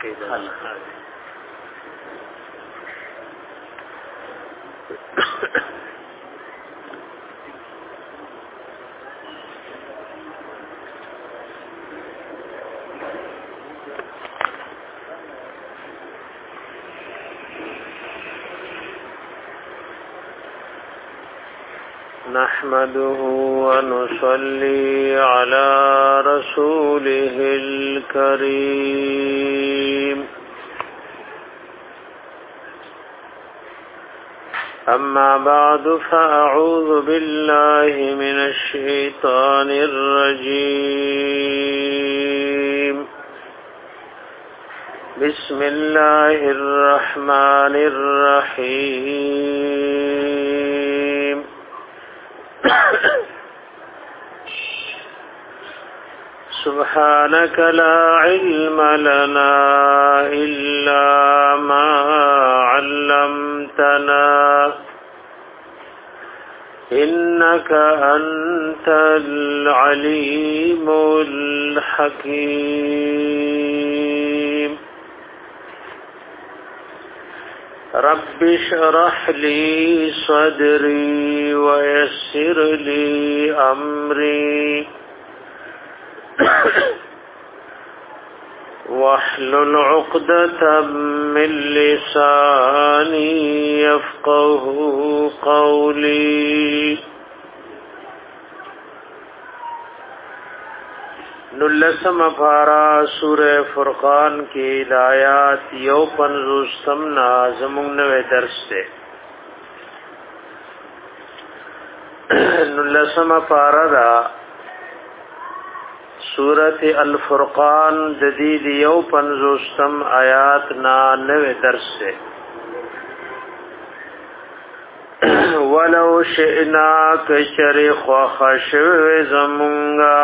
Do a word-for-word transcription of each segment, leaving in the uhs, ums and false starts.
کې ده نحمده ونصلي على رسوله الكريم أما بعد فأعوذ بالله من الشيطان الرجيم بسم الله الرحمن الرحيم سبحانك لا علم لنا إلا ما علمتنا إنك أنت العليم الحكيم رب اشرح لي صدري ويسر لي أمري واحلل عقدة من لساني يفقه قولي نلسم پارا سورہ فرقان کی آیات یو پنزوستم نازمون نوے درس سے نلسم پارا دا سورۃ الفرقان جدید یو پنزوستم آیات نا نوے درس سے ولو شئنا کشر خوخشو زمونگا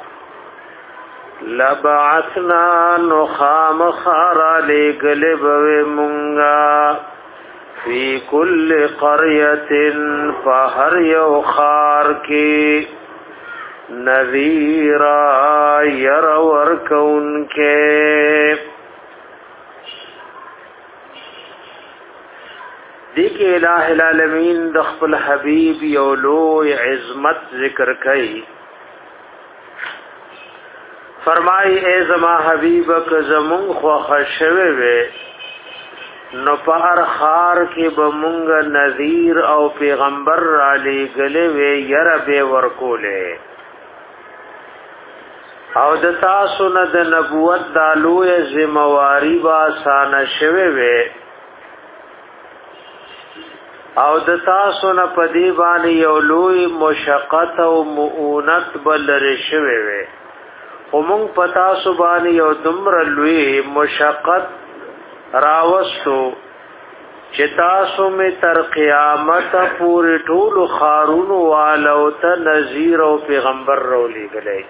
لبعثنا نخام خارا لگلب ومونگا فی کل قریت فہر یو خار کی نذیرا یرور کون کے دیکھ الہ العالمین دخل حبیب یولو عظمت ذکر کئی فرمائی اے زما حبیب ک زمون خو خشوي وي نو پار خار کې بمونګ نذیر او پیغمبر را لګلې وي ير به ورکولې او د تاسو نه د نبوت د لوی ذمہواری با آسان شوي وي او د تاسو نه پدی باندې یو لوی مشقت او مؤونت بل رشوي وي ومون پتا سبانی یو دمر لوی مشقت راوستو چتاسو می تر قیامت پوری ټول خارون والو ته نذیر او پیغمبر رولی گلے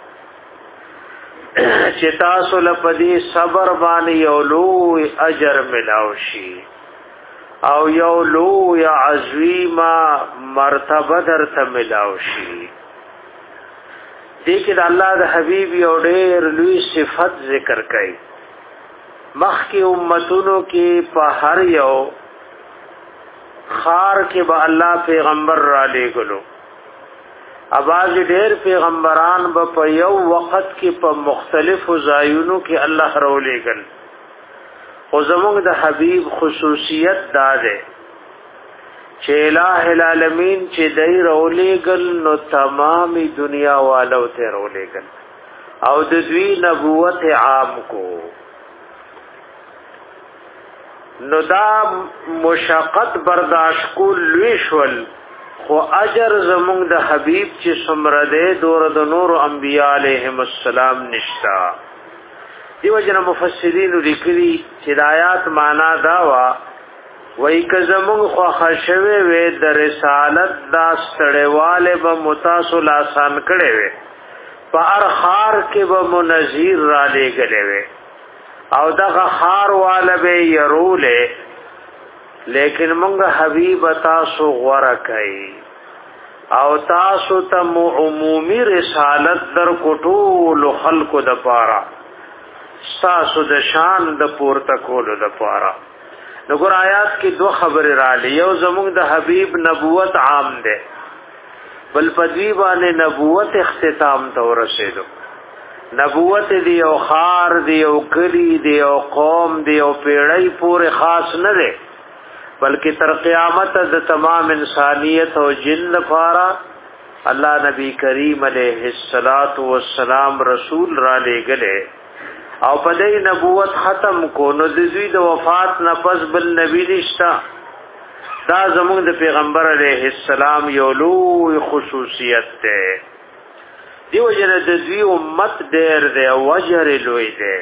چتاسو لپدی صبر باندې یو لوی اجر ملاوشي او یو لوی عظیمه مرتبه درته ملاوشي دیکھ دا اللہ دا حبیب یو ډیر لوی صفت ذکر کئی مخ کی امتونو کی پا ہر یو خار کے با اللہ پیغمبر را لے گلو اباز ډیر پیغمبران با پا یو وقت کی پا مختلف زایونو کی اللہ رو لے گل خو زمونږ دا حبیب خصوصیت دا دے چې الہ العالمین چې دای رولېګل نو تمامي دنیا والو ته رولېګل او د دوی نبوت عام کو نو دا مشقت برداشت کول لویشول خو اجر زمونږ د حبیب چې څومره ده دور د نور انبیاء علیهم السلام نشتا دیو جن مفسرین لیکلي چې د آیات معنا دا وا وای که زمون خو خشوي وې د رسالت دا ستړیواله به متاصل آسان کړي وې په ارخار کې به منذیر را لګلې وې او دغه خار واله به يرولې لیکن مونږ حبيب تاسو غوړه کوي او تاسو ته عمومي رسالت در کوټول خلقو د پاره ستاسو د شان د پورته کولو لپاره. نګور آیات کې دو خبر را لې، یو زموږ د حبیب نبوت عام ده، بل پدوی باندې نبوت اختتام ته ورسېدو. نبوت دی او خار دی او کلی دی او قوم دی او پیړۍ پورې خاص نه ده، بلکې تر قیامت د تمام انسانیت او جن لپاره الله نبی کریم علیه الصلاۃ والسلام رسول را لېږله او په دې نبوت ختم کو. نو د دوی د وفات نه پس بل نبی نشتا. دا زموږ د پیغمبر علیه السلام یو لوی خصوصیت ده. دیو جن د دوی امت ډېر دی او اجر لوی دی.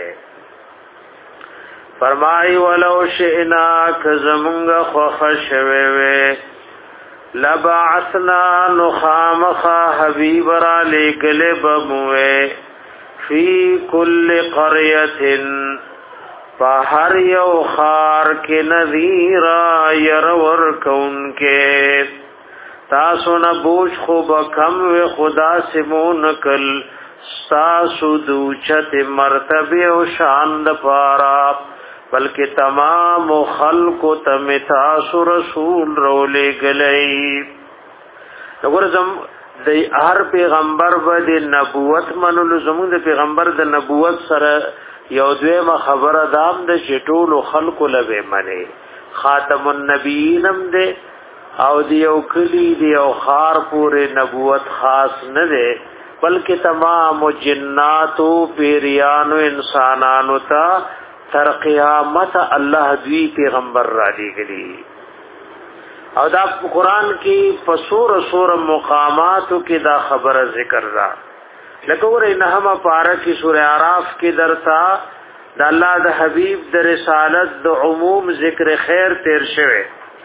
فرمای ولو شئنا کزمونږ خوښ شوي وي لبعثنا نخامخ حبیب را لېږلې بموي فی کل قریة فہر یو خار کے نذیرا یرور کون کے تاسو نبوش خوب کم و خدا سمون کل ستاسو دوچت مرتبه و شاند پارا بلکہ تمام خلق تم تاسو رسول رولے گلئی. نگر زم د هر پیغمبر به نبوت منلو، زموږ د پیغمبر د نبوت سره یو دویمه خبره دام د شټولو خلق لبه منی خاتم النبیین هم ده او دی یو کلی دی یو خار پورې نبوت خاص نه ده، بلکې تمام جنات او پیریانو انسانانو ته تر قیامت الله دوی پیغمبر را لېږلي. او دا قرآن کی پسور سور مقاماتو کی دا خبر ذکر را لکه ورې نهمه پارہ کی سورہ اعراف کی درتا دا الله د حبیب د رسالت د عموم ذکر خیر تیر شوه.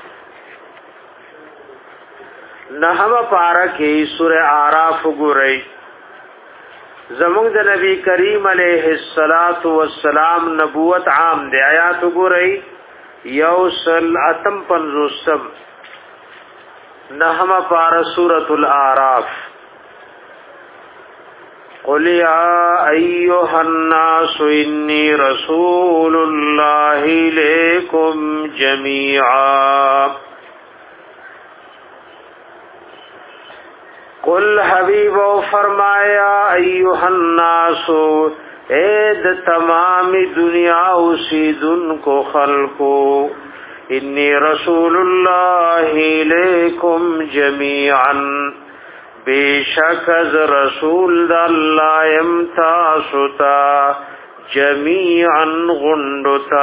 نهمه پارہ کی سورہ اعراف ګورئ زموږ د نبی کریم علیه الصلاۃ والسلام نبوت عام دی. آیات ګورئ یوصل اتم پنځوسم نحم پار سورة الاعراف قل یا ایوہ الناس انی رسول اللہ لیکم جمیعا. قل حبیب و فرمایا ایوہ الناس اید تمام دنیا اسیدن کو خلقو انی رسول اللہ لیکم جمیعا بے شک از رسول دا اللہ امتاستا جمیعا غندتا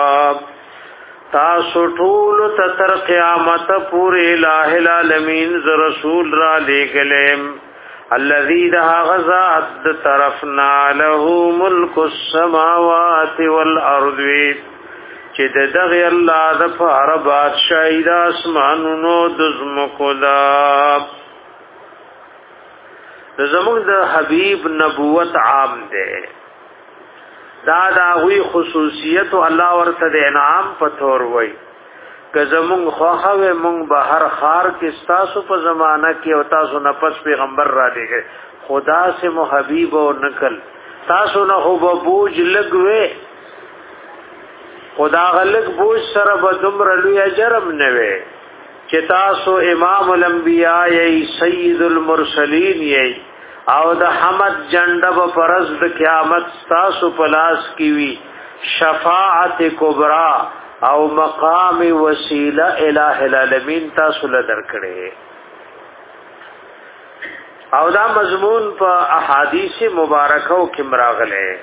تاسو ټول تر قیامت پوری الہ العالمین ز رسول را لېږلم الذی دا غزات طرفنا له ملک السماوات والارض چې د دغه الله د فار بادشاہی د اسمانونو د زمکو دا. د زموږ د حبیب نبوت عام ده، دا دا وی خصوصیت الله ورته د انعام پتور وای. که زموږ خوخه مونږ به هر خار کې تاسو په زمانہ کې او تاسو نه پس پیغمبر را دیږي خدا سے محبیب او نکل تاسو نه هو بوج لګوي خدا غلق بوج سره به دمر لوی جرم نوي چې تاسو امام الانبیاء ای سید المرسلین ای او د حمد جنډب پرز د قیامت تاسو پلاس کی وی شفاعت کبرا او مقام وسیله الہ العالمین تاسو له درکړي. او دا مضمون په احادیث مبارکو کې مراغله.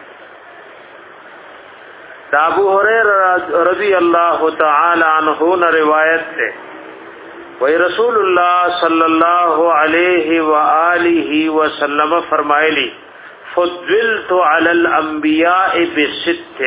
دا ابو هريره رضی الله تعالی عنہ نے روایت ہے وی رسول اللہ صلی اللہ علیہ وآلہ وسلم فرمائلی فضلت علی الانبیاء بست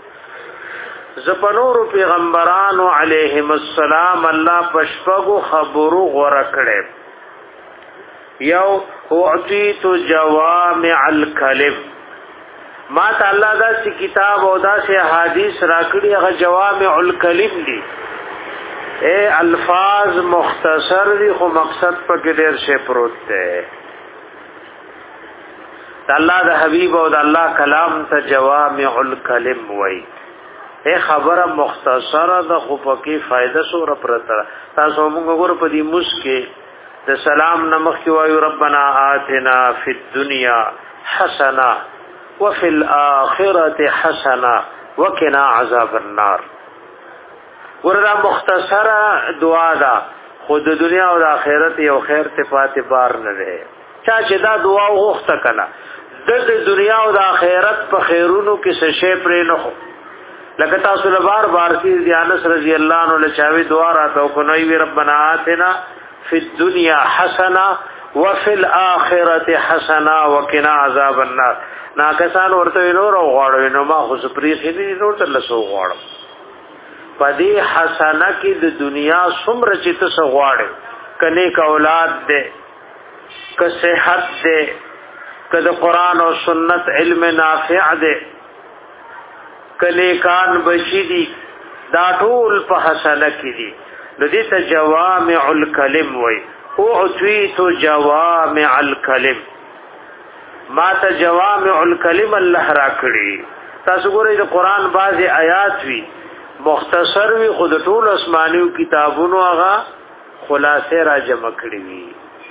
زپنور پیغمبرانو علیہم السلام اللہ پشپگو خبرو غرکڑے. یو اعطیت جوامع الکلم ما تا اللہ دا سی کتاب او دا سی حدیث راکڑی اغا جوامع الکلم دی اے الفاظ مختصر دی خو مقصد پا گدیر سے پروت تے. د الله د حبیب او د الله کلام ته جوامع الکلم وای اے خبره مختصره د خفقی فائدہ سره پرته تاسو موږ وګور په دې مسکه د سلام نمخ کی وایو ربنا آتنا فی الدنیا حسنه وفي الاخره حسنه وقنا عذاب النار. وردا مختصره دعا ده خود د دنیا او د آخرت یو خیر ته پاتې بار نه ده. چا چې دا دعا وغوښته کنا د دنیا او د آخرت په خیرونو کې څه شی پرې نه خو لکه تاسو له بار بار کې انس رضی الله عنه له چاوي دعا راته کو نو وی ربنا آتنا فی الدنیا حسنه وفي الاخره حسنه وقنا عذاب النار. ناکسان ورته نور غواړو نو ما خو سپری خېدي نور تل سو غواړم پدې حسنه کې د دنیا څومره چې تاسو غواړئ کني ک اولاد دې ک صحت دې ک د قران او سنت علم نافع دې کله کان بشي دي دا ټول په حسنه کې دي نو دې ته جوامع الکلم وای او عتویت جوامع الکلم ما ته جوامع الکلم الله را کړی. تاسو ګورئ د قران بعضی آیات وی مختصر وی خود ټول آسمانیو کتابونو هغه خلاصه را جمع کړی وی.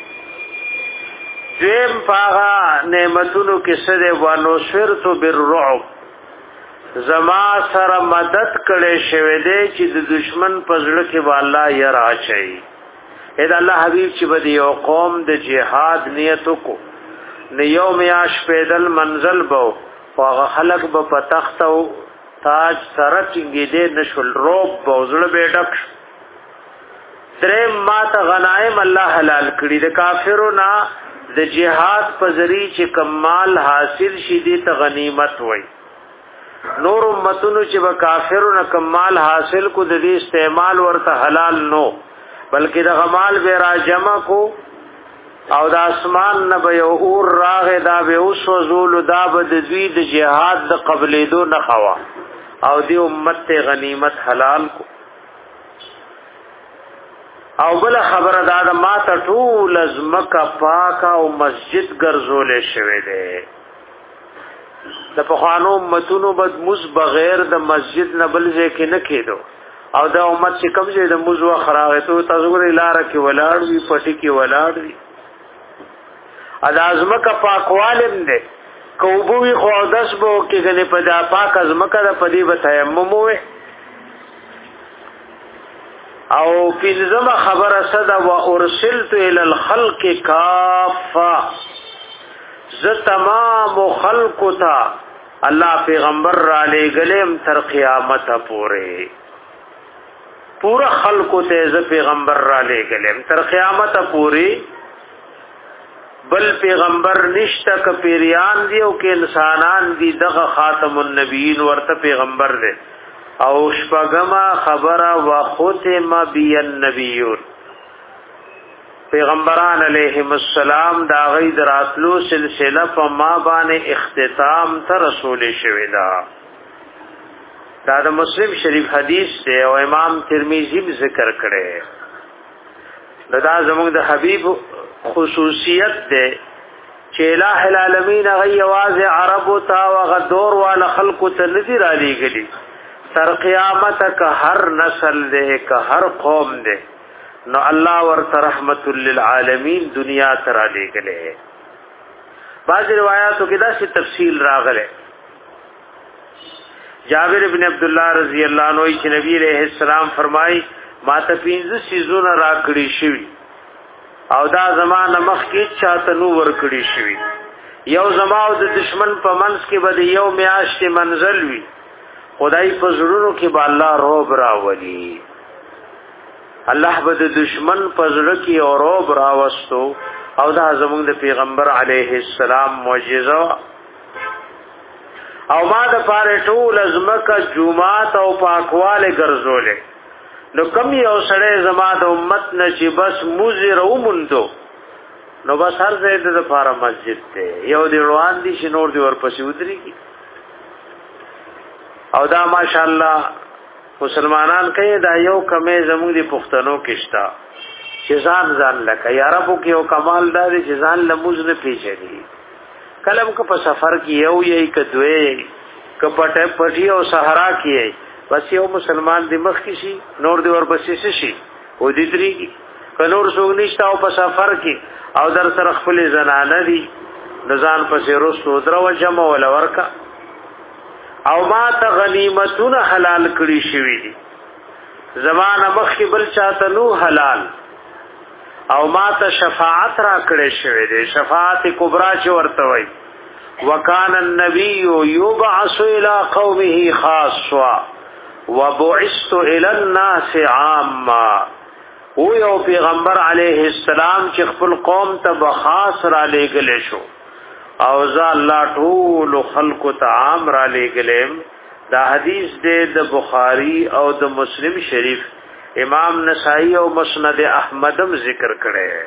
دیم پاغا نعمتونو کې سره وانو شرط بالرعب زما سره مدد کړي شوی دی چې د دشمن پزړه کې والله یرا چي اې د الله حبيب چې بده یو قوم د جهاد نیت کو نه یو میاش پیدل منزل بو هغه خلق به پتخت او تاج سره چنګې دې نشول روب بوزړه بیٹک درې ماته غنائم الله حلال کړي د کافرو نه د جهاد په ذری چې کمال حاصل شي دي ته غنیمت وای. نور امتونو چې به کافرو نه کمال حاصل کو د دې استعمال ورته حلال نو بلکې د غمال به را جمع کو او د اسمان نه به یو اور راغې دا به اوس وزول دا به د دوی د جهاد د قبلېدو نه خوا او دی امت ته غنیمت حلال کو. او بل خبره دا د ما ته ټول ازمکه پاک او مسجد ګرځولې شوی دی. د پخوانو امتونو بد مز بغیر د مسجد نه بل ځای کې نه کېدو او د امت چې کوم ځای د مزو خراغه ته تاسو ګورئ لار کې ولاړ وي پټي کې ولاړ وي ادا ازمکه پاکوالم دې کوبوي خو داس بو کې غني په دا پاک ازمکه د پدی به تیمم وي. او فلزم خبر صدا و ارسلت الى الخلق کافه ز تمام خلق تا الله پیغمبر را لګلم تر قیامت پورې پورا خلق ته ز پیغمبر را لګلم تر قیامت پورې بل پیغمبر نشته ک پیریان دی او ک انسانان دی دغه خاتم النبیین ورته پیغمبر دی. او شپغما خبره وختم بی النبیون پیغمبران علیهم السلام دا غي دراتلو سلسله په ما باندې اختتام ته رسول شوی دا. دا د مسلم شریف حدیث دی او امام ترمذی ذکر کړي. دا زموږ د حبیب خصوصیت دی چې الٰه العالمین غي आवाज عرب تا وغدور وال خلق ته نذیر علی گلی تر قیامت کا هر نسل دے کا هر قوم دے نو الله ورته رحمت للعالمین دنیا ترا لے گلے. بعض روایتوں کې دا څه تفصیل راغله. جابر ابن عبد الله رضی الله عنه چې نبی علیہ السلام فرمای ما ته پینځه سيزونه راکړي شوی او دا زمانه مخ کې چاته نو ور کړی شوی. یو زماو د دشمن په منځ کې بده یو میاشت منزل وی خدای په زړونو کې به الله روب راولي. الله به د دشمن په زړه کې او روب راوستو او دا زموږ د پیغمبر علیه السلام معجزه او ما د پاره ټول ازمکه جمعات او پاکواله ګرځولې. نو کم یو سړی زما د امت نه چې بس موزه روموندو نو بس هر ځای د لپاره مسجد ته یو دی روان دي شنور دی ورپسې ودرېږي. او دا ماشاءالله مسلمانان کوي دا یو کمې زموږ دي پښتنو کېشتا چې ځان ځان لکه یا ربو کې یو کمال دا دی چې ځان لموز نه پیژني کلم کو په سفر کې یو یې کدوې کپټه پټي او صحرا کې بس یو مسلمان د مخ کې شي نور دی ور بسې شي او دې درې کنور سوګنيشتا او په سفر کې او در سره خپل زنانه دي نزان پسې رسو درو جمع ول ورکا او ما ته غنیمتونه حلال کړی شوی دي زمانه مخ کې بل چاته نو حلال او ما ته شفاعت را کړی شوی دی شفاعت کبرا چې ورته وای وکانه النبی یبعث الى قومه خاصا وبعثت الى الناس عامه او یو پیغمبر علیه السلام چې خپل قوم ته بخاص را لېګل شو او ذا الله ټول خلق ته عام را لېګلم دا حدیث د بخاری او د مسلم شریف امام نسائی او مسند احمدم ذکر کړي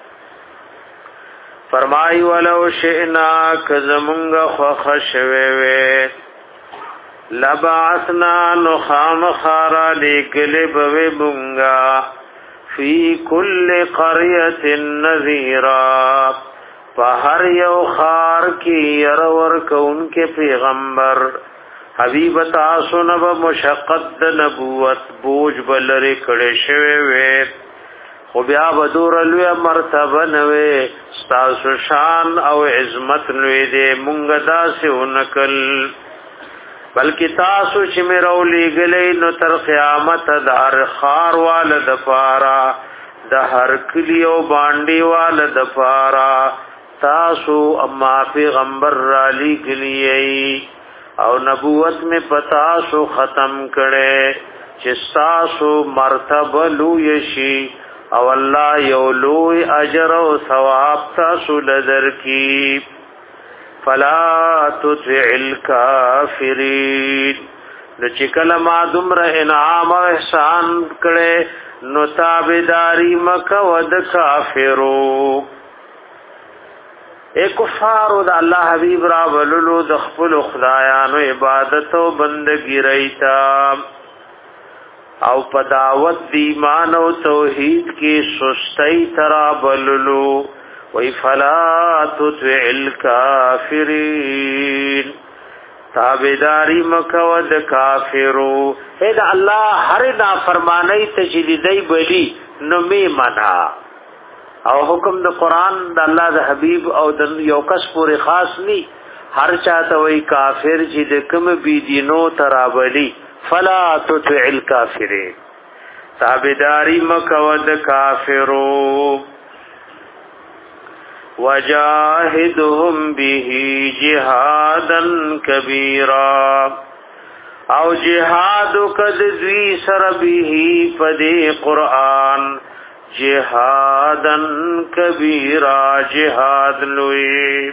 فرمای ولو شئنا کزمنگ خخشوي وي لبعثنا نخام خارا لګل بوي بونگا فی کل قريه نذیرا فهر یو خار کی ير ور کون کے پیغمبر حبیب تاسو نب مشقت نبوت بوج بلری کړه شوی وي خو بیا بدور لوی مرتبه نوي تاسو شان او عظمت لوی دې مونږ داسې ونکل بلکې تاسو چې مې راولې غلې نو تر قیامت د هر خار وال د پارا د هر کلیو باندې وال د پارا تاسو اما پیغمبر را لګلې او نبوت میں پتا سو ختم کړي چې تاسو مرتبه لوی شي او الله یو لوی اجر او ثواب تاسو لذر کی فلا تطع الکافرین نو چې کله ما دمر انعام او احسان کړي نو تابعداري مکه ود کافرو اے کفارو د الله حبیب را وللو د خپل خدایانو عبادت او بندگی ریتا او په دعوت دی ایمان او توحید کې سستۍ ترا بللو وی فلا تطع الکافرین تابعداری مکود کافرو اے دا الله هر نافرمانی تجلیدی بلی نمی منع او حکم د قران د الله د حبیب او د یو کس پورې خاص نی هر چاته وی کافر چې د کوم بی دینو ترابلی فلا تطع الکافرین تابعداری مکود کافرو وجاهدهم به جهادا کبیرا او جهاد کد دوی سر به پدې قران جهادا کبیرا جهاد لوی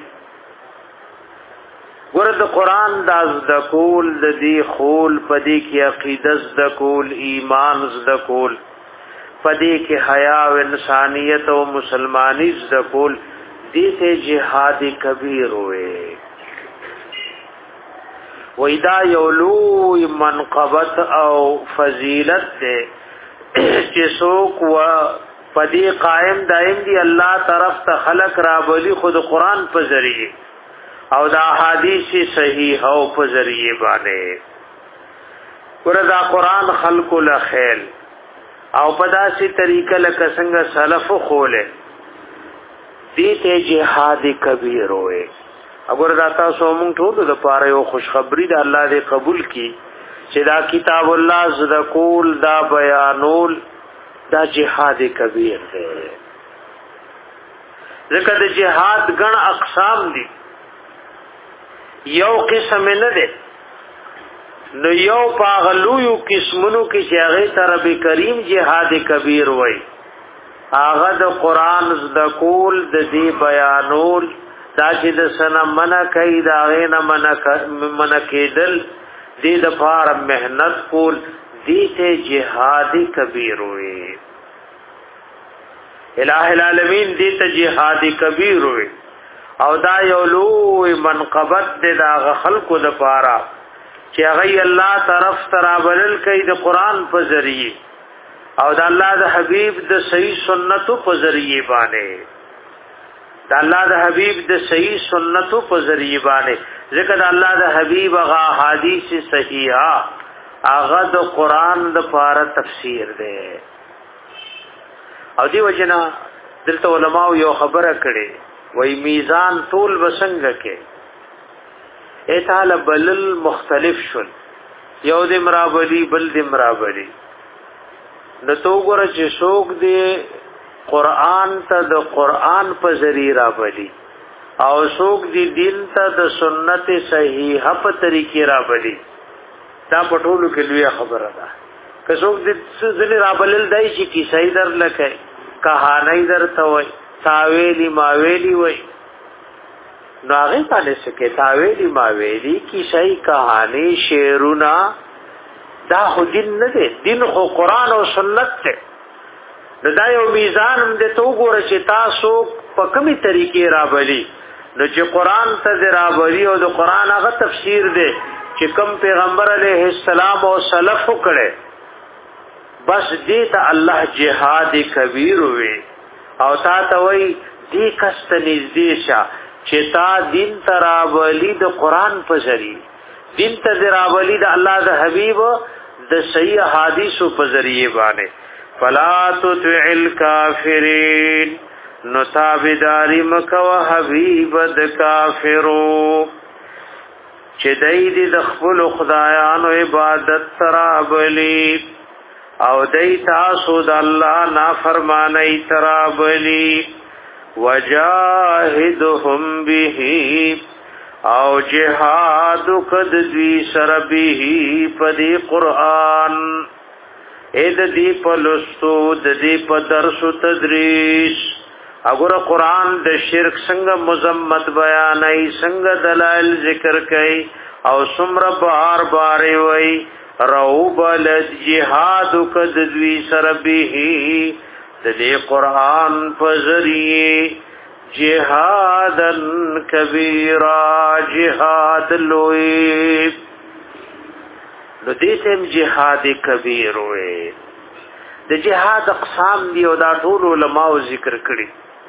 ورد قرآن داز دکول د دی خول پدی کی عقیدت دکول ایمان دکول پدی کی حیا و انسانیت و مسلمانی دکول دیتے جہاد کبیر ہوئے ویدا یولو منقبت او فضیلت دے چسوک و پدی قائم دائم دی اللہ طرف تا خلق رابلی خود قرآن پر ذریعے او دا حدیث صحیح او په ذریعہ باندې وردا قران خلق لخیل او په داسې طریقه لکه څنګه سلف خوله دې ته جهاد کبیر وې اگر دا تاسو مونږ ټول د پاره یو خوشخبری د الله دې قبول کړي چې دا کتاب الله زده کول دا بیانول دا جهاد کبیر دی ځکه د جهاد ګڼ اقسام دي یو قسم نه ده نو یو پاغلو یو قسمونو کې چې هغه طرف کریم جهاد کبیر وای هغه د قران زده کول د دې بیانول دا چې د سنا منع کوي دا غینه منع منع کېدل دې د فار مهنت کول دې ته جهاد کبیر وای الہ العالمین دې ته جهاد کبیر وای او دا یو لوی منقبت دے دا خلق د پارا چې هغه الله طرف ترابل کوي د قران په ذریعے او د الله د حبیب د صحیح سنتو په ذریعے باندې د الله د حبیب د صحیح سنتو په ذریعہ باندې ذکر د الله د حبیب هغه حدیث صحیحه هغه د قران د پاره تفسیر ده او دی وجنا دلته علماء یو خبره کړي وای میزان طول وسنګ کې ایتال بلل مختلف شول یو د مرابلی بل د مرابلی نو تو ګره چې څوک دی قرآن ته د قرآن په ذریعہ را بلی او څوک دی دین ته د سنت صحیحه په طریقې را بلی دا پټولو کې لوی خبره ده که څوک دې ځنی را بلل دای چې کی صحیح در لکه کہانی درته وای تاویلی ماویلی وای نو هغه باندې څه کې تاویلی ماویلی کی صحیح کہانی شعرونه دا خو دین نه دی دین خو قرآن او سنت ته نو دا یو میزان هم د تو ګوره چې تاسو په کومي طریقې را بلی نو چې قران ته را بلی او د قران هغه تفسیر دی چې کوم پیغمبر علیه السلام او سلف کړي بس دې ته الله جهاد کبیر وي او تا ته وای دې کست نږدې شه چې تا دین ترا بلی د قران په ذریعہ دین ته را بلی د الله د حبیب د صحیح حدیثو په ذریعہ باندې فلا تطع الكافرين نتابداري مکو حبيب د کافرو چې دای دې د خپل خدایانو عبادت ترابلی او دای تاسو د الله نافرمانی ترابلی وجاهدهم به او جهاد کد دوی سر به په قرآن اې د دې په لستو د دې په درس او تدریس وګوره قران د شرک څنګه مذمت بیانای څنګه دلایل ذکر کوي او څومره بار بار وي روب ال جهاد کد دوی سر به د دې قران په ذریعه جهادن کبیرا جهاد لوی نو دیتم جهاد کبیر وې د جهاد اقسام دی او دا ټول علماء ذکر کړي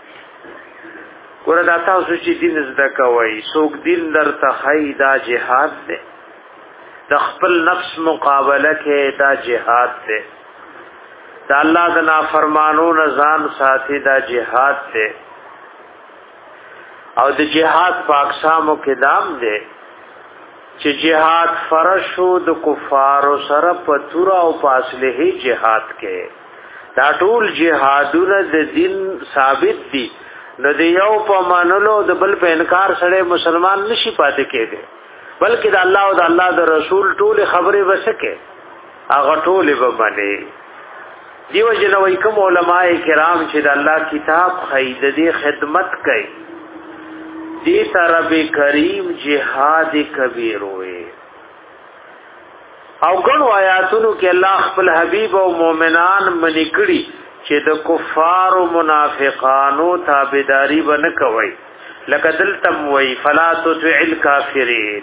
وردا تاسو چې دین زده کوي څوک دین درته خی دا جهاد دی د خپل نفس مقابله کې دا جهاد دی دا الله د نافرمانو نزان ساتي دا جهاد دی او د جهاد په اقسامو کې دام دی چې جهاد فرض شو د کفارو سره په تور او فاصله جهاد کې دا ټول جهادونه د دین ثابت دي نو د یو په منلو د بل په انکار سره مسلمان نشي پاتې کېږي بلکې د الله او د الله د رسول ټول خبره وسکه هغه ټول به باندې دیو جنوي کوم علماء کرام چې د الله کتاب خیددي خدمت کوي دی رب کریم جهاد کبیر ہوئے او ګڼو آیاتونو کې الله خپل حبیب او مؤمنان منی کړي چې د کفار او منافقانو تابعداري ونه کوي لکه دلتم وی فلا تطع الکافرین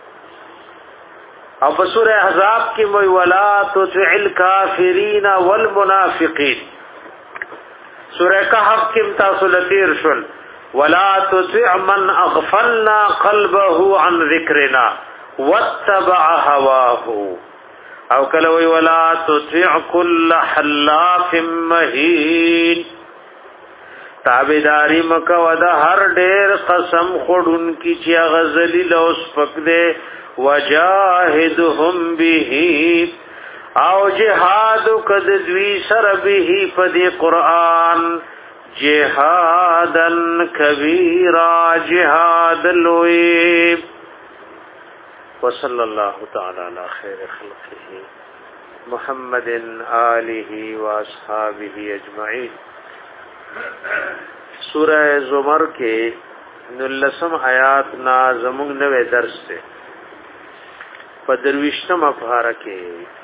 او په سورہ احزاب کې وی ولا تطع الکافرین والمنافقین سورہ کهف کې تاسو لتیر شول ولا تطع من اغفلنا قلبه عن ذکرنا واتبع هواه او کلوی ولا تطع كل حلاف مهین تابعداری مکو د هر ډیر قسم خورون کی چې غزلیل او سپک دے وجاهدهم به او جهاد کد دوی سر به په قرآن جهادن کبیرا جهاد لوی وصلی اللہ تعالی علی خیر خلقه محمد آلہ و اصحابہ اجمعین سورہ زمر کے نلسم آیات نا زمونږ نوے درس تے پدرویشتم افہارہ کے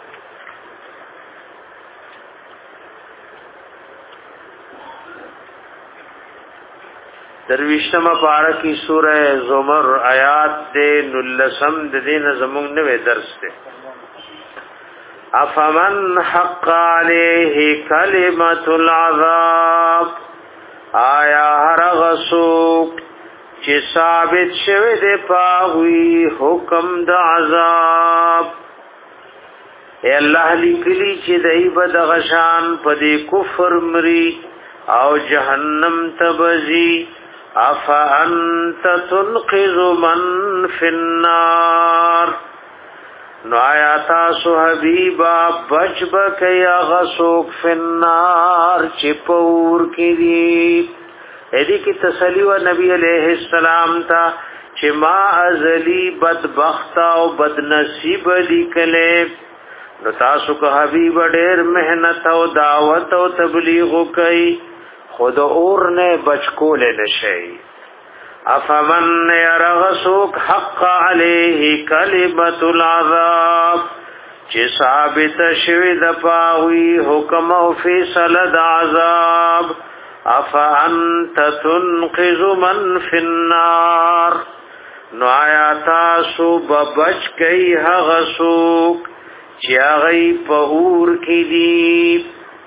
درویشتم پارا کی سورہ زمر آیات دے نلسم دین زمونږ نوے درس دے افمن حق علیہ کلمت العذاب آیا هر غسوک چې ثابت شوه د پاوی حکم د عذاب اے الله لیکلی چې دای په د غشان په دې کفر مري او جهنم تبزی افا انت تنقذ من فی النار نو آیا تاسو حبیبا بچ بکی غسوک فی النار چپور کی دی ایدی کی تسلی و نبی علیہ السلام تا چه ما ازلی بدبخت و بدنصیب لکلے نو تاسو که حبیب ډیر محنت او دعوت او تبلیغ کئی خود اور نے بچ کولے نشئی افمن يرغسوک حق علیه کلمت العذاب چه ثابت شوی د پاوی حکم او فیصله د عذاب افانت تنقذ من فی النار نو آیا تاسو ببچ کئی هغسوک چه اغی پهور کی دی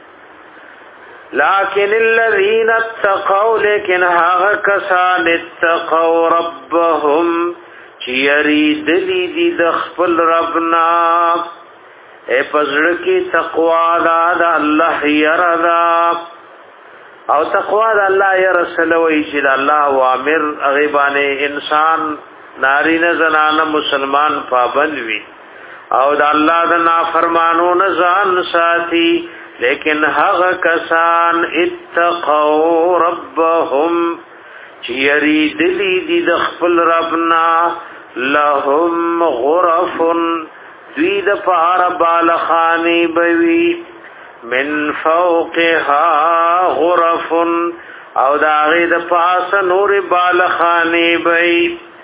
لیکن الذین اتقوا لیکن هاغ کسان اتقوا ربهم چیری دلی دی دخپل ربنا اے پزړه کې تقوا دا الله يرضا او تقوا دا الله يرسل وی چې الله اوامر غیبانه انسان نارینه زنانه مسلمان پابند وي او دا الله د نافرمانو نه ځان ساتي لیکن هغه کسان اتقوا ربهم چیری دلی دی د خپل ربنا لهم غرف دوی د پار بالخانی بوی من فوقها غرف او دا غی د پاس نور بالخانی بوی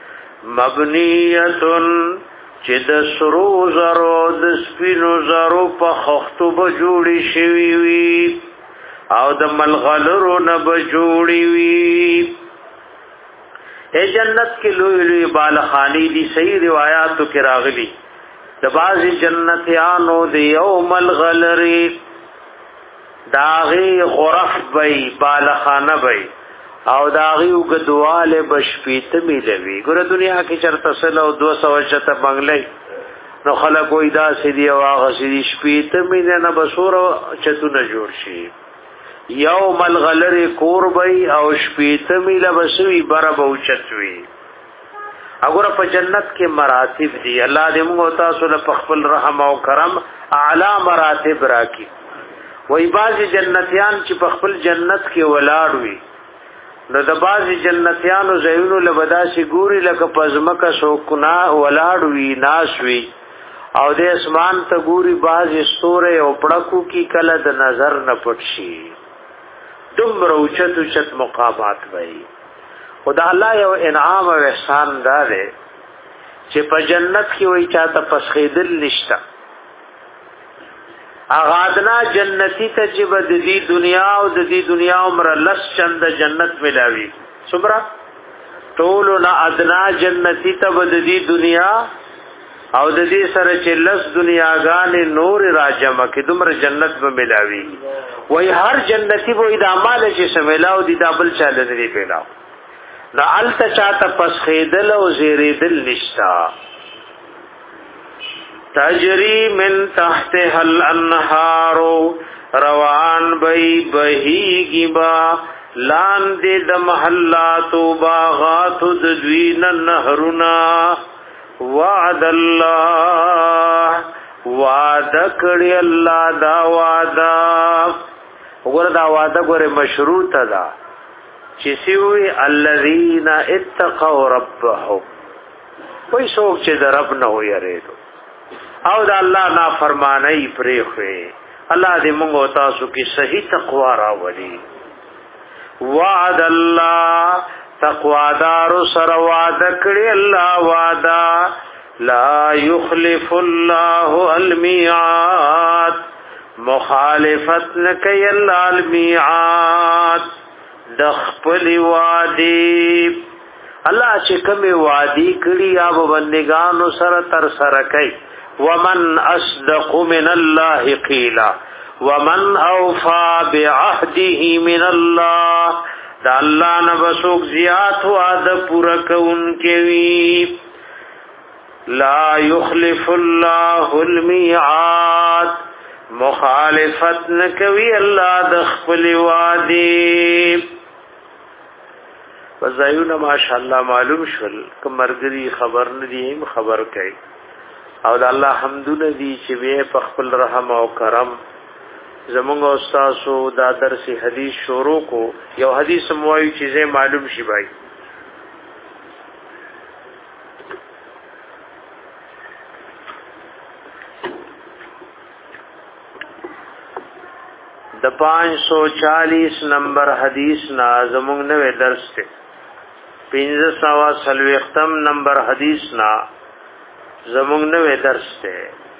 مبنیتن چې د سرو زرو د سپینو زرو په خختو به جوړی شوي وي او د ملغلرو نه به جوړی وي اے جنت کې لوی لوی بالخانی دي صحیح روایتو کې راغلي د بعضی جنتیانو د یوم الغلری داغي غرف بی بالخانه بی او داغي وګدواله بشپیت میلوي ګوره دنیا کې چرته سلو دو سو چته بنگلې نو خلک وې دا سړي او هغه سړي شپیت میله نه بسور چتونه جوړ شي یوم الغلر قربي او شپیت میله بسوي برب او چتوي وګوره په جنت کې مراتب دي الله دې موږ تاسو له خپل رحم او کرم اعلی مراتب راکړي وې بعض جنتیان چې په خپل جنت کې ولاړ وي نو د بازي جنتیانو زینو لبداسي ګوري لکه پزمکه سوکنا ولاړ وی ناس وی او د اسمان ته ګوري بازي ستوره او پړکو کی کله د نظر نه پټ شي دومره اوچت اوچت مقامات وای خدا الله یو انعام او احسان دار چې په جنت کې وای چاته پسخیدل نشتا اغادنا جنتی ته چې بد دي دنیا او د دې دنیا عمر لس چند جنت ملاوي صبره ټول نه ادنا جنتی ته بد دي دنیا او د دې سره چې لس دنیاګان نور راجمه کې دومره جنت به ملاوي وای هر جنتی به د اعمال چې سملاو دي دابل چاله دی پیلاو دا الته چاته پس خیدل او زیریدل نشتا تجری من تحتها الانهار روان بی بهیگی با لاندې د محلات و باغات د دوین نهرنا وعد الله وعد کړی الله دا وعده وګوره دا وعده ګوره مشروط ده چې سوی الذین اتقوا ربهم وای څوک چې د رب نه ویریدو او دا الله نا فرمانای پرې خوې الله دې موږ تاسو کې صحیح تقوا راوړي وعد الله تقوا دار سره وعده کړی الله وعده لا يخلف الله الميعاد مخالفت نکي الله الميعاد د خپل وعده الله چې کوم وعده کړی یا بندگانو سره تر سره کوي ومن اصدق من الله قيلا ومن اوفى بعهده من الله دا الله نه بسوک زیات وعده پورا کوونکی وي. لا یخلف الله المیعاد مخالفت نکوي الله د خپل وعده. وزایونه ماشاءالله معلوم شول کمرګری خبر نه دی خبر کوي او د الله حمدونه دي چې به په خپل رحم او کرم زمونږ استادو دا درس حدیث شروع کو یو حدیث موایي چیزې معلوم شي بھائی. د پانچ سو چالیس نمبر حدیث نا زمونږ نوې درس ته پنځه سوا څلوېښتم نمبر حدیث نا زمونږ نوې درس ته.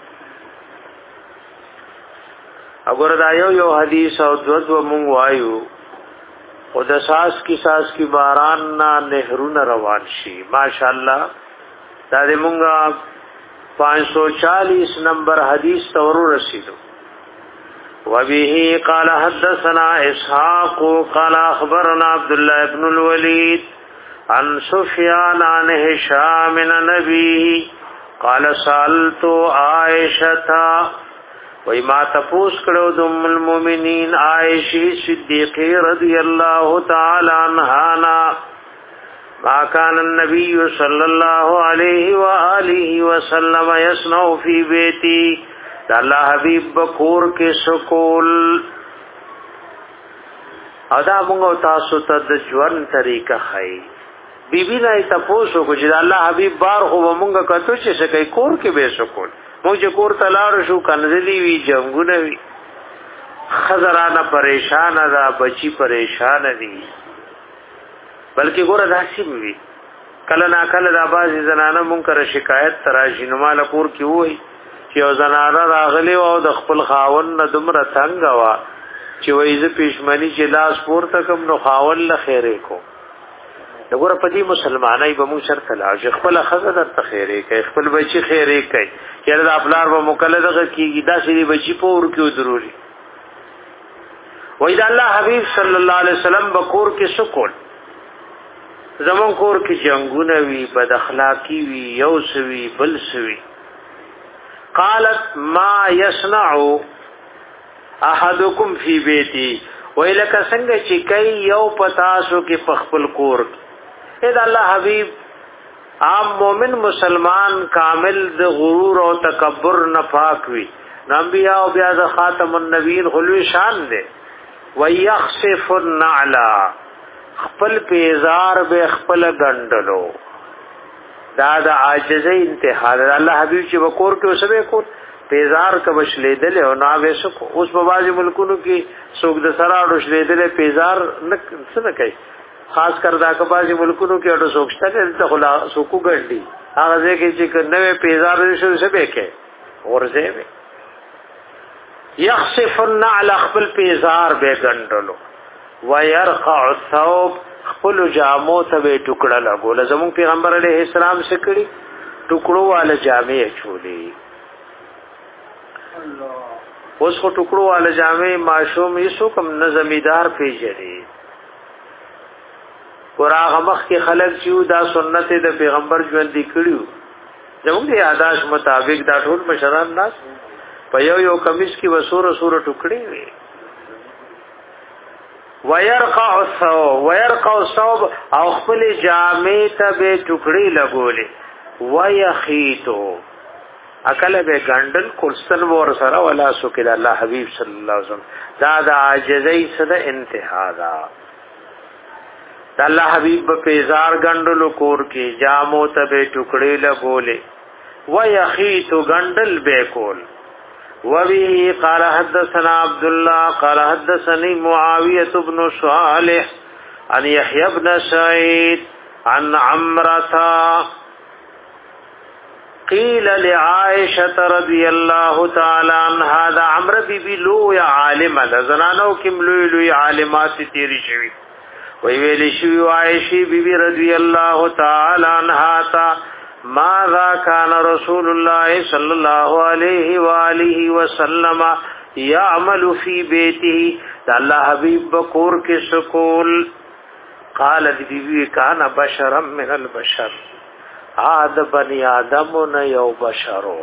اگر دا یو یو حدیث او دو دو مونږ وایو او د ساس کی ساس کی باران نا نهرونه روان شي ماشاءالله. دا دې مونږه پانچ سو چالیس نمبر حدیث تورو رسیدو. وبه قال حدثنا اسحاق قال اخبرنا عبد الله بن الوليد عن سفيان عن هشام بن نبيه قال سألت عائشة وما تفوس کړو د ام المؤمنین عائشہ صدیقہ رضی الله تعالی عنها ما كان النبي صلى الله عليه واله وسلم يصنع في بيتي دا الله حبیب بکور کې سکول. ادا موږ تاسو ته د ژوند طریقه خای بی بی نه تاسو کو چې الله حبیب بار خو موږ کتو چې سکه کور کې به سکول موږ کور تلار شو کنځلی وی جنگونه وی خزرانه پریشان ده بچی پریشان دي بلکې ګوره داسې وی کله نا کله د بازي زنانه مونږه شکایت تراشي نو مال کور کې وای چې او زنانه راغلی او د خپل خاون نه دومره څنګه وا چې وایزه پښمنی چې لاس پورته کوم نو خاون له خیره کو. دغه په دې مسلمانای به مو شرط لا چې خپل خزر ته خیره کوي خپل بچی خیره کوي چې د خپلار په مکلدغه کیږي دا چې بچی پور کې ضروري. وای دا الله حبیب صلی الله علیه وسلم بکور کې سکول زمون کور کې جنگونه وی بد اخلاقی وی یو سوی بل سوی. قالت ما يصنع احدكم في بيتي ویلک څنګه چې کوي یو پتاسو کې پخپل کور اې الله حبیب عام مومن مسلمان کامل د غرور او تکبر نه پاک وي انبیاء او بیا د خاتم النبیین خلوی شان دے ويخسف النعلا خپل پیزار به خپل غندلو دا د عاجزۍ انتها الله حبیب چې وکور کې اوسه کو پیزار کبش لیدل او نا وسو اوس په بازي ملکونو کې سوګ د سراړو لیدل پیزار نه څه کوي خاص کر دا کبازي ملکونو کې اډو سوکشته ته خلا سوکو ګړډي هغه ځکه چې نوې پیزار شو څه به کې ورځي يخسف النعل خپل پیزار به غندلو ويرقع الثوب خپل جامو ته به ټوکړه لګول زمون پیغمبر علیه السلام سکړي ټوکړو والا جامې چولې اوس خو ټوکړو والا جامې ماشوم یسو کم نظمیدار پیژني ورغه مخ کې خلک چې دا سنت د پیغمبر ژوند دي کړیو زموږ د یاداش مطابق دا ټول مشران ناس په یو یو کمیس کې وسوره سوره ټوکړي وي ويرقع الثوب ويرقع الثوب او خپل جامې ته به ټوکړي لګولې ويخيتو اکل به ګندل کورستن ور سره ولا سکل الله حبيب صلی الله علیه وسلم دا د عاجزۍ سره انتها دا الله حبيب په پیزار ګندل کور کې جامو ته به ټوکړي لګولې ويخيتو ګندل به کول. وبه قال حدثنا عبد الله قال حدثني معاوية بن صالح عن يحيى بن سعيد عن عمرة قيل لعائشة رضي الله تعالى عنها دا عمرة بی بی لو یا عالم دا زنانو کم لو لو عالمات تیری شوی وی ویلی شوی عائشی بی بی رضی اللہ تعالی عنها تا ماذا كان رسول الله صلى الله عليه وآله وسلم يعمل في بيته دا الله حبيب بکور کې سکول قال دی بیوی کانا بشرا من البشر آد بنی آدم نه یو بشرو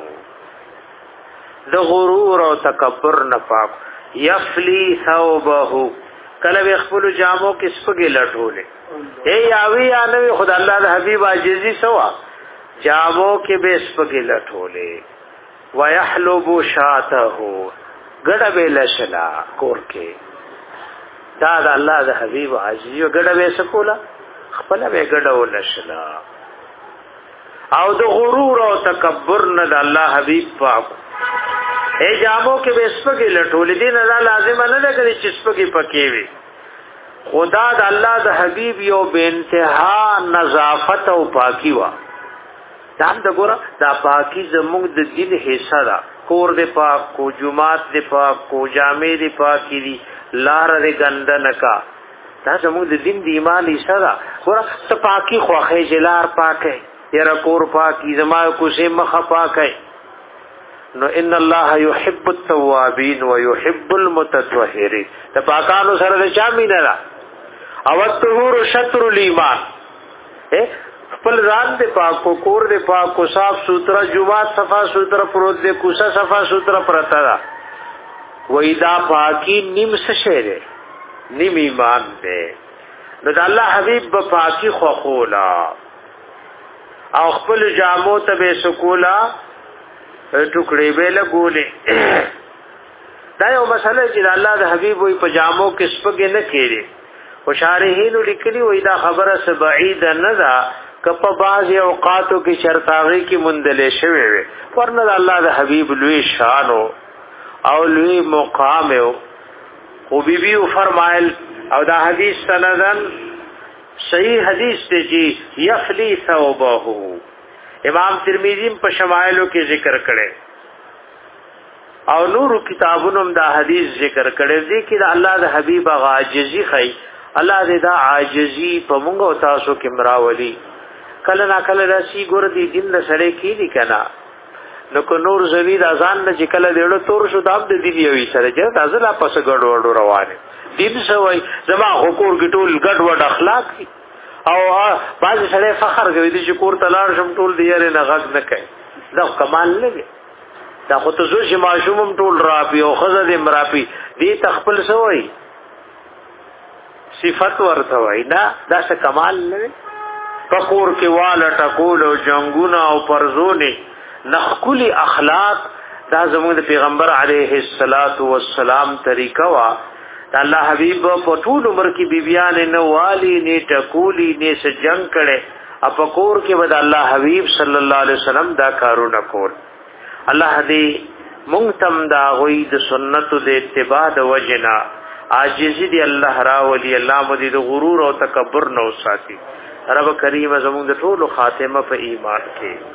د غرور او تکبر نه پاک یفلی ثوبه کله به خپل جامو کې سپګې لټولې اے یاوی یا نو خدای الله د حبیب عاجزی سوا جامو کې به سپګې لټولې ويحلب شاته ګډه به لشلا کور کې دا د الله د حبیب عاجزی ګډه به سکولا خپل به ګډه ولشلا او د غرور او تکبر نه د الله حبیب پاک اے جامو کې به سپګې لټولې دي نه لازم نه ده چې سپګې پکې وي خدا د الله د حبیب یو بے انتها نظافت او پاکی وا دا د ګوره دا پاکی زموږ د دین حصہ ده کور دې پاک کو جمعات دې پاک کو جامې دې پاکی دي لار دې ګندنه کا دا زموږ د دین د ایمان حصہ ده ګوره ته پاکی خوخه جلار پاکه یره کور پاکی زما کو سه مخه پاکه نو ان الله يحب التوابين ويحب المتطهرين ته پاکانو سره د چا مینه را او الطهور شطر الایمان خپل ځان دې پاکو کور دې پاکو صاف سوترا جمعات صفا سوترا پروت دې کوسا صفا سوترا پرتا دا وېدا پاکي نیم شه دې نیم ایمان دې نو د الله حبيب په پاکي خو خولا او خپل جامو ته به سکولا ټوکړې به لګولې دا یو مسله چې الله د حبيب وي پجامو کې سپګې نه کېږي او شارحین لیکلي وي دا خبره س بعید نه ده کپ باز اوقاتو کې شرطاغي کې مندلې شوی وي ورنه الله د حبيب لوی شان او لوی مقام او بیبي فرمایل او دا حدیث سندن صحیح حدیث ته چې یفلی ثوبه امام ترمذی په شمائلو کې ذکر کړي او نور کتابونو دا حدیث ذکر کړي دي چې الله د حبیب عاجزی خي الله دې دا عاجزی په موږ او تاسو کې مراولي کله نا کله راشي ګور دي دین سره کې دي کنه نو کو نور زوید اذان نه چې کله دېړو تور شو داب د دې وی سره چې تاسو لا پس ګډ وډ روانه دین سوي زما حقوق ګټول ګډ وډ اخلاق دي او باز سره فخر کوي چې کور تلار شم ټول دی یاره نه غږ نه کوي دا کمال نه دی دا خو ته زوی ماشوم ټول راپی او خزه دې مراپی دې تخپل سوی صفات ورته وای نه دا څه کمال نه دی پکور کې واله ټکول او جنگونه او پرزونه نخکلی اخلاق دا زموږ د پیغمبر علیه الصلاۃ والسلام طریقه وا الله حبیب په ټول عمر کې بیبیان نه والی نه ټکولی نه سجنګ کړي اپکور کې ود الله حبیب صلی الله علیه وسلم دا کارونه کول الله دې مونږ تم دا غوي د سنت د اتباع د وجنا عاجزی دی الله را ولي الله مدي د غرور او تکبر نو ساتي رب کریم زموږ د ټول خاتمه په ایمان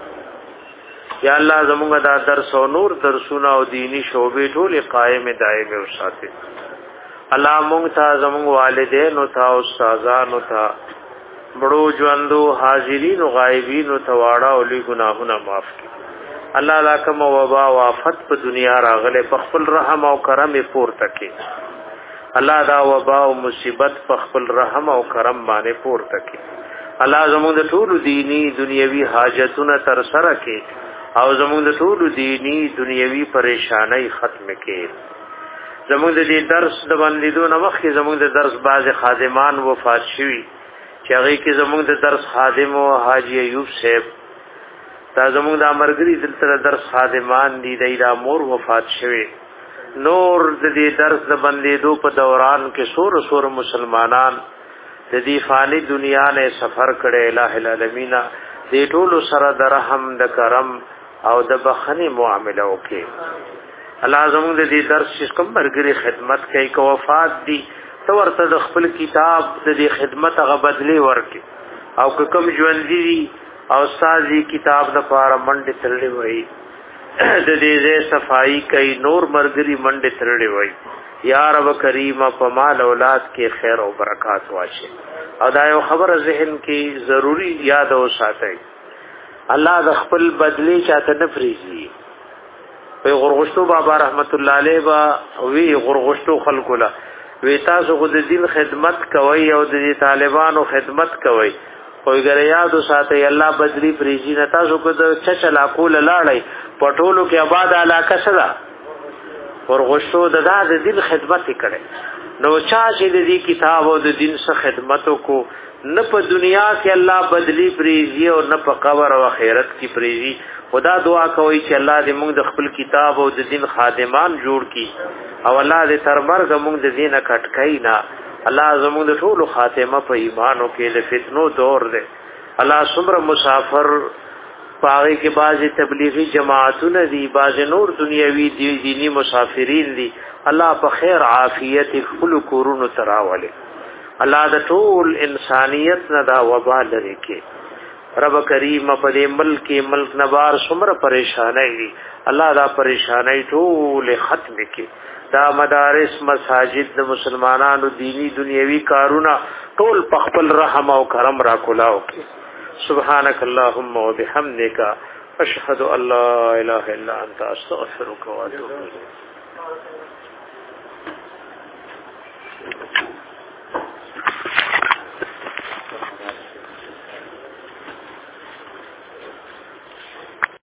کې یا الله زموږ دا درس او نور درسونه او دینی شوبې ټول قائم دائم او ساتي الله مونږ ته زموږ والدین او ته استادان او ته بڑو ژوندو حاضرین او غایبین او تواړه او لوی ګناهونه معاف کړي الله لا کوم وبا او آفت په دنیا راغله په خپل رحم او کرم پورته کړي الله دا وبا او مصیبت په خپل رحم او کرم باندې پورته کړي الله زموږ د ټول دینی دنیوي حاجتونه تر سره کړي او زموږ د ټول دینی دنیوي پریشانای ختم کړي زموږ د دې درس د باندې نو مخکې زموږ د درس باز خادمان وفات شوي چې هغه کې زموږ د درس خادم او حاجی ایوب صاحب دا زموږ د امرګری دلته درس خادمان دي د مور وفات شوي نور د دې درس د باندې دو په دوران کې سور سور مسلمانان د دې فانی دنیا نه سفر کړي الٰه العالمین دې ټول سره د رحم د کرم او د بخنی معاملې وکړي الله زموږ د دې درس چې کوم مرګري خدمت کوي کو وفات دي تو ورته د خپل کتاب د دې خدمت هغه بدلی ورکي او کوم ژوند دي او سازي کتاب د پاره منډه تللې وای د دې صفائی کوي نور مرګري منډه تللې وای یا رب کریم په مال اولاد کې خیر او برکات واشه او دا یو خبره ذهن کې ضروری یاد او ساتي الله د خپل بدلی چاته نه فریزي په غرغشتو بابا رحمت الله علیه با وی غرغشتو خلق له وی تاسو خو د دین خدمت کوي او د طالبانو خدمت کوي خو ګره یاد ساتي الله بدلی پریزي نه تاسو کو د چچلا کول لاړی پټولو کې آباد علاقه سره ورغشتو د د دین خدمت کړي نو چا چې د دې کتاب او د دین سره خدمت کو نه په دنیا کې الله بدلی پریزي او نه په قبر او آخرت کې پریزي خدا دعا کوي چې الله دې موږ د خپل کتاب او د دین خادمان جوړ کړي او الله دې تر مرګ موږ د دین کټکای نه الله زموږ د ټول خاتمه په ایمان او کې د فتنو دور دی الله څومره مسافر پاغي کې بعضی تبلیغی جماعتونه دي بعضی نور دنیوي دي دینی مسافرین دي الله په خیر عافیت خپل کورونو تراوله الله د ټول انسانیت نه دا وبا لري کې رب کریم په دې ملک ملک نوار څومره پریشانای دي الله دا پریشانای ټول ختم کې دا مدارس مساجد د مسلمانانو دینی دنیوي کارونه ټول په خپل رحم او کرم را کولاو کې سبحانك اللهم وبحمدك اشهد ان لا اله الا انت استغفرك واتوب اليك